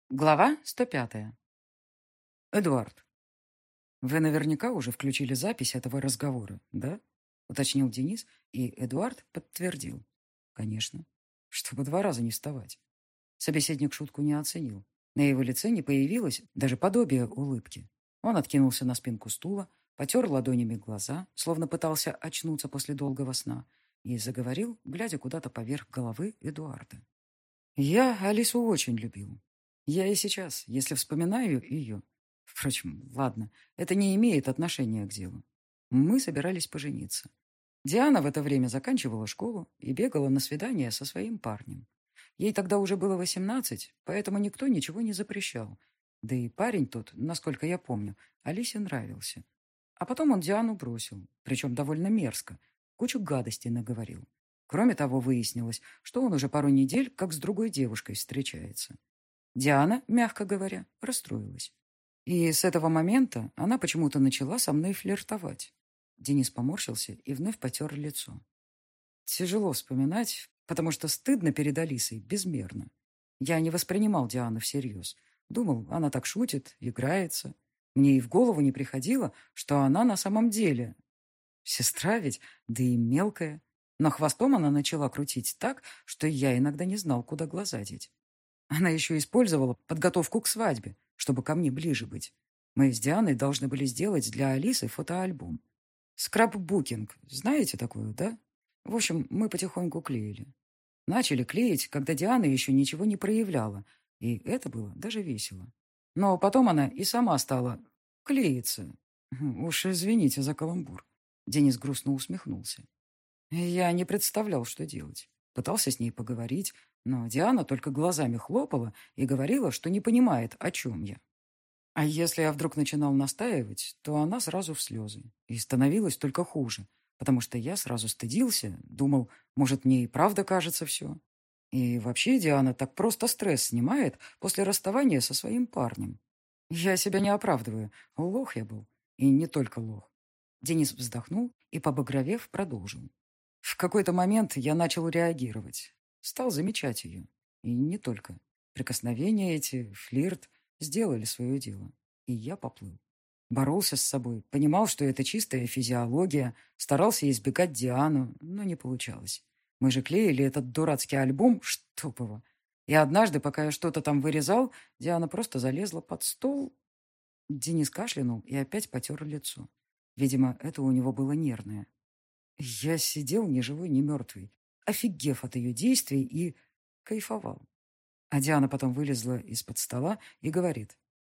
Глава 105. Эдуард, вы наверняка уже включили запись этого разговора, да? Уточнил Денис, и Эдуард подтвердил. Конечно. Чтобы два раза не вставать. Собеседник шутку не оценил. На его лице не появилось даже подобия улыбки. Он откинулся на спинку стула, потер ладонями глаза, словно пытался очнуться после долгого сна, и заговорил, глядя куда-то поверх головы Эдуарда. Я Алису очень любил. Я и сейчас, если вспоминаю ее... Впрочем, ладно, это не имеет отношения к делу. Мы собирались пожениться. Диана в это время заканчивала школу и бегала на свидание со своим парнем. Ей тогда уже было 18, поэтому никто ничего не запрещал. Да и парень тот, насколько я помню, Алисе нравился. А потом он Диану бросил, причем довольно мерзко, кучу гадостей наговорил. Кроме того, выяснилось, что он уже пару недель как с другой девушкой встречается. Диана, мягко говоря, расстроилась. И с этого момента она почему-то начала со мной флиртовать. Денис поморщился и вновь потер лицо. Тяжело вспоминать, потому что стыдно перед Алисой безмерно. Я не воспринимал Диану всерьез. Думал, она так шутит, играется. Мне и в голову не приходило, что она на самом деле. Сестра ведь, да и мелкая. Но хвостом она начала крутить так, что я иногда не знал, куда глаза деть. Она еще использовала подготовку к свадьбе, чтобы ко мне ближе быть. Мы с Дианой должны были сделать для Алисы фотоальбом. Скраббукинг, знаете такое, да? В общем, мы потихоньку клеили. Начали клеить, когда Диана еще ничего не проявляла, и это было даже весело. Но потом она и сама стала клеиться. Уж извините за каламбур. Денис грустно усмехнулся. Я не представлял, что делать. Пытался с ней поговорить, но Диана только глазами хлопала и говорила, что не понимает, о чем я. А если я вдруг начинал настаивать, то она сразу в слезы. И становилось только хуже, потому что я сразу стыдился, думал, может, мне и правда кажется все. И вообще Диана так просто стресс снимает после расставания со своим парнем. Я себя не оправдываю, лох я был. И не только лох. Денис вздохнул и, побагровев, продолжил. В какой-то момент я начал реагировать. Стал замечать ее. И не только. Прикосновения эти, флирт сделали свое дело. И я поплыл. Боролся с собой, понимал, что это чистая физиология, старался избегать Диану, но не получалось. Мы же клеили этот дурацкий альбом, чтоб его. И однажды, пока я что-то там вырезал, Диана просто залезла под стол. Денис кашлянул и опять потер лицо. Видимо, это у него было нервное. Я сидел ни живой, ни мертвый, офигев от ее действий и кайфовал. А Диана потом вылезла из-под стола и говорит: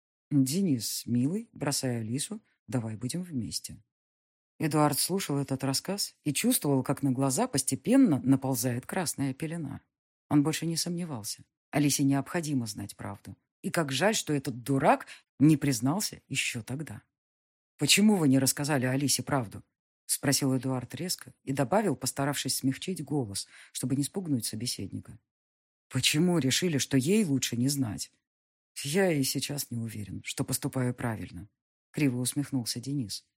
«Денис, милый, бросай Алису, давай будем вместе». Эдуард слушал этот рассказ и чувствовал, как на глаза постепенно наползает красная пелена. Он больше не сомневался. Алисе необходимо знать правду. И как жаль, что этот дурак не признался еще тогда. «Почему вы не рассказали Алисе правду?» — спросил Эдуард резко и добавил, постаравшись смягчить голос, чтобы не спугнуть собеседника. «Почему решили, что ей лучше не знать?» «Я и сейчас не уверен, что поступаю правильно», — криво усмехнулся Денис.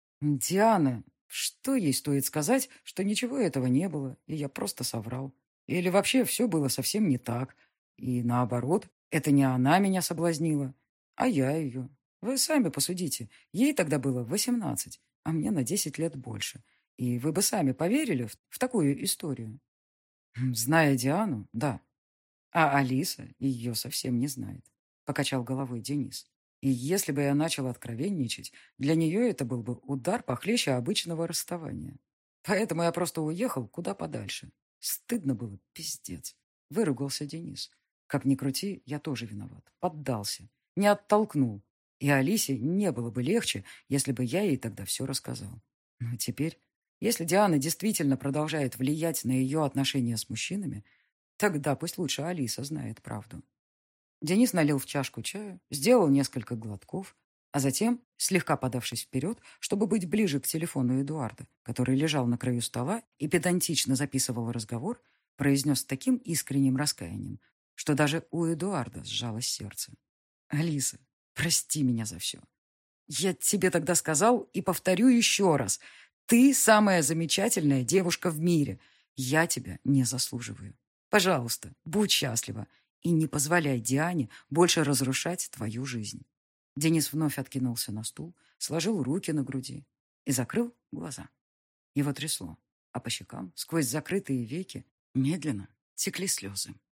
«Диана, что ей стоит сказать, что ничего этого не было, и я просто соврал? Или вообще все было совсем не так? И наоборот, это не она меня соблазнила, а я ее. Вы сами посудите, ей тогда было 18, а мне на 10 лет больше. И вы бы сами поверили в такую историю?» «Зная Диану, да. А Алиса ее совсем не знает», — покачал головой Денис. «И если бы я начал откровенничать, для нее это был бы удар похлеще обычного расставания. Поэтому я просто уехал куда подальше. Стыдно было, пиздец», — выругался Денис. «Как ни крути, я тоже виноват. Поддался. Не оттолкнул. И Алисе не было бы легче, если бы я ей тогда все рассказал. Но теперь, если Диана действительно продолжает влиять на ее отношения с мужчинами, тогда пусть лучше Алиса знает правду». Денис налил в чашку чаю, сделал несколько глотков, а затем, слегка подавшись вперед, чтобы быть ближе к телефону Эдуарда, который лежал на краю стола и педантично записывал разговор, произнес с таким искренним раскаянием, что даже у Эдуарда сжалось сердце. «Алиса, прости меня за все. Я тебе тогда сказал и повторю еще раз. Ты самая замечательная девушка в мире. Я тебя не заслуживаю. Пожалуйста, будь счастлива. И не позволяй Диане больше разрушать твою жизнь. Денис вновь откинулся на стул, сложил руки на груди и закрыл глаза. Его трясло, а по щекам, сквозь закрытые веки, медленно текли слезы.